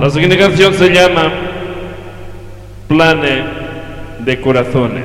La siguiente canción se llama Plane de Corazones.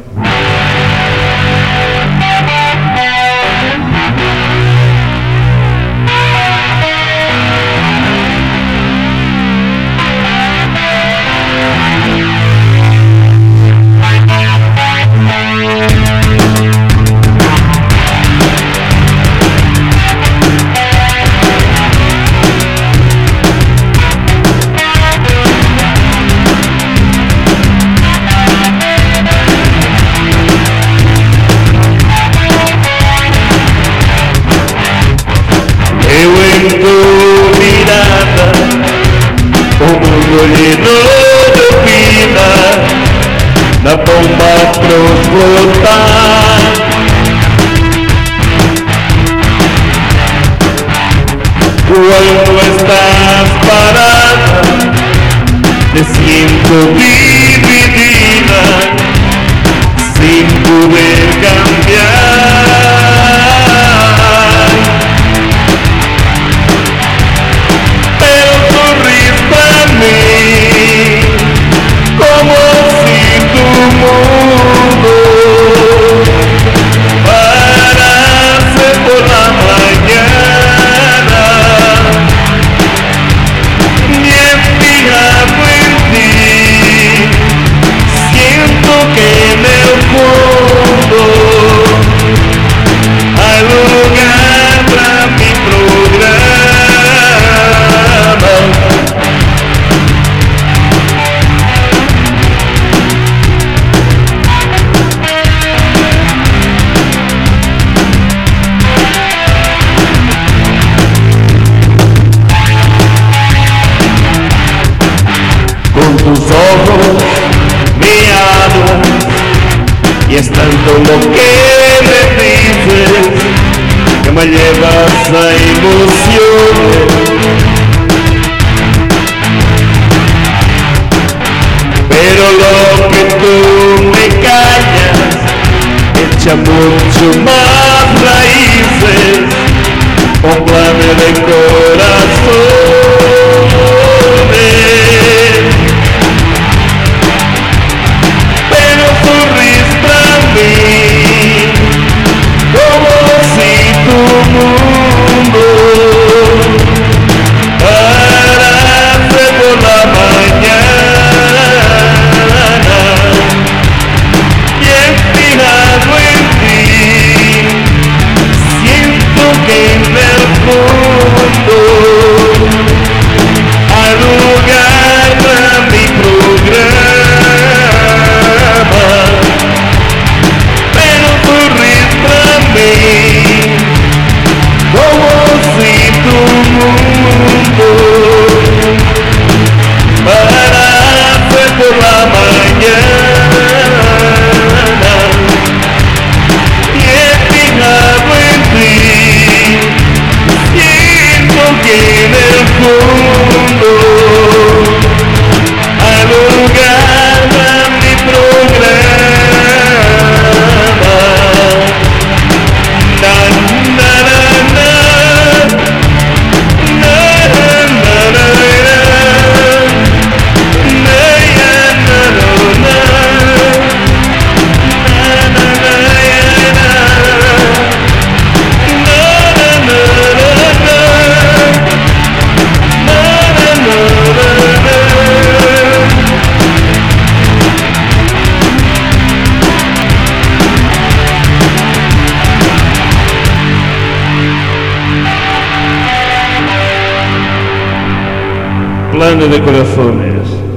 Lleno de vida, la bomba explotar. Cuando estás parada, te siento dividida, sin poder cambiar. Pero sonríes a mí, como si tu mundo parase por la mañana. Bien fijado en ti, siento que en el fondo hay lugar para mi programa. Con tus ojos me hablas y es tanto lo que me dices que me llevas a emociones. Pero lo que tú me callas echa mucho más raíces, un plan de corazones. Pero sonríes para mí, como si tu mundo parase por la mañana. Bien fijado en ti, siento que en el fondo hay lugar para mi programa. Pero sonríes para mí, como si tu mundo parase por la mañana. Bien fijado en ti, siento que en el fondo hay lugar para mi programa. Na, na, na, na. Na, na, na, na, na. Na, ya, na, na, na. Na, na, na, ya, na. Na, na, na, na, na. Na, na, na, na, na. Plane de Corazones.